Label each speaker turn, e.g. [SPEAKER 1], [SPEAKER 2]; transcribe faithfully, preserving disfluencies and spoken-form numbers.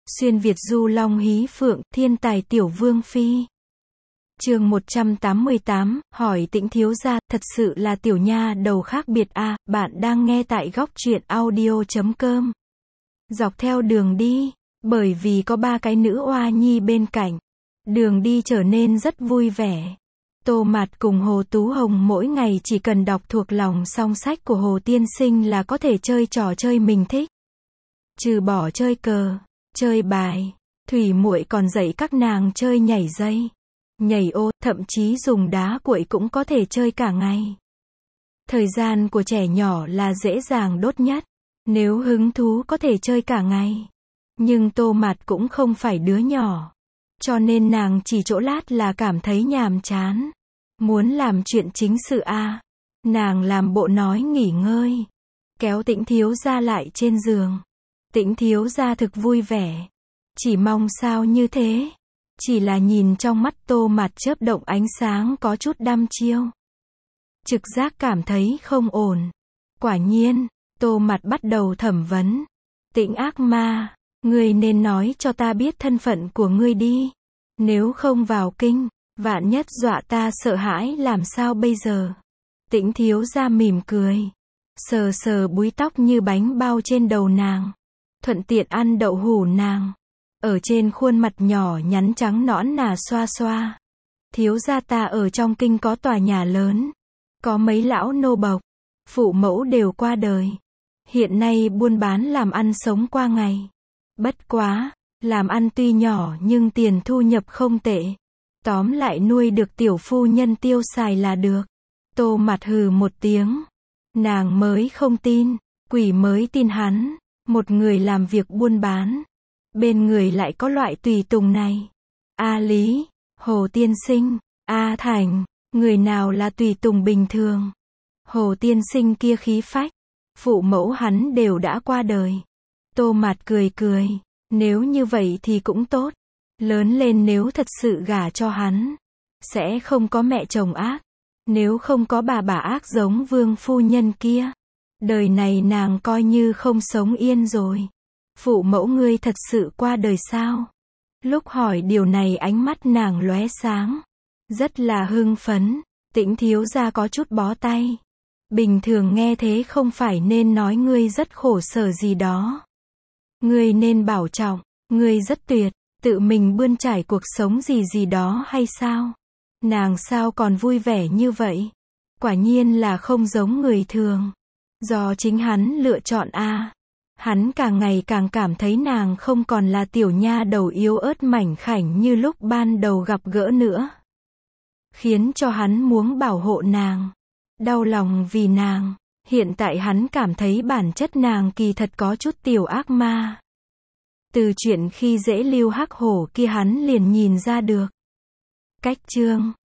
[SPEAKER 1] Xuyên Việt du long hí phượng, thiên tài tiểu vương phi. Chương một trăm tám mươi tám, hỏi Tĩnh thiếu gia, thật sự là tiểu nha đầu khác biệt à, bạn đang nghe tại góc truyện audio chấm com. Dọc theo đường đi, bởi vì có ba cái nữ oa nhi bên cạnh, đường đi trở nên rất vui vẻ. Tô Mạt cùng Hồ Tú Hồng mỗi ngày chỉ cần đọc thuộc lòng song sách của Hồ Tiên Sinh là có thể chơi trò chơi mình thích. Trừ bỏ chơi cờ, chơi bài, Thủy muội còn dạy các nàng chơi nhảy dây, nhảy ô, thậm chí dùng đá cuội cũng có thể chơi cả ngày. Thời gian của trẻ nhỏ là dễ dàng đốt nhất, nếu hứng thú có thể chơi cả ngày. Nhưng Tô Mạt cũng không phải đứa nhỏ, cho nên nàng chỉ chỗ lát là cảm thấy nhàm chán, muốn làm chuyện chính sự a. À. Nàng làm bộ nói nghỉ ngơi, kéo Tĩnh thiếu gia lại trên giường. Tĩnh thiếu gia thực vui vẻ, chỉ mong sao như thế. Chỉ là nhìn trong mắt Tô Mạt chớp động ánh sáng có chút đăm chiêu. Trực giác cảm thấy không ổn. Quả nhiên, Tô Mạt bắt đầu thẩm vấn. Tĩnh ác ma, ngươi nên nói cho ta biết thân phận của ngươi đi. Nếu không vào kinh, vạn nhất dọa ta sợ hãi làm sao bây giờ? Tĩnh thiếu gia mỉm cười, sờ sờ búi tóc như bánh bao trên đầu nàng, thuận tiện ăn đậu hủ nàng. Ở trên khuôn mặt nhỏ nhắn trắng nõn nà xoa xoa. Thiếu gia ta ở trong kinh có tòa nhà lớn, có mấy lão nô bộc, phụ mẫu đều qua đời. Hiện nay buôn bán làm ăn sống qua ngày. Bất quá, làm ăn tuy nhỏ nhưng tiền thu nhập không tệ. Tóm lại nuôi được tiểu phu nhân tiêu xài là được. Tô Mạt hừ một tiếng. Nàng mới không tin, quỷ mới tin hắn. Một người làm việc buôn bán, bên người lại có loại tùy tùng này. A Lý, Hồ Tiên Sinh, A Thành, người nào là tùy tùng bình thường? Hồ Tiên Sinh kia khí phách, phụ mẫu hắn đều đã qua đời. Tô Mạt cười cười, nếu như vậy thì cũng tốt. Lớn lên nếu thật sự gả cho hắn, sẽ không có mẹ chồng ác. Nếu không có bà bà ác giống vương phu nhân kia, đời này nàng coi như không sống yên rồi. Phụ mẫu ngươi thật sự qua đời sao? Lúc hỏi điều này ánh mắt nàng lóe sáng, rất là hưng phấn. Tĩnh thiếu gia có chút bó tay. Bình thường nghe thế không phải nên nói ngươi rất khổ sở gì đó. Ngươi nên bảo trọng, ngươi rất tuyệt, tự mình bươn trải cuộc sống gì gì đó hay sao? Nàng sao còn vui vẻ như vậy? Quả nhiên là không giống người thường. Do chính hắn lựa chọn a. À. Hắn càng ngày càng cảm thấy nàng không còn là tiểu nha đầu yếu ớt mảnh khảnh như lúc ban đầu gặp gỡ nữa. Khiến cho hắn muốn bảo hộ nàng, đau lòng vì nàng. Hiện tại hắn cảm thấy bản chất nàng kỳ thật có chút tiểu ác ma. Từ chuyện khi dễ Lưu Hắc Hổ kia hắn liền nhìn ra được. Cách chương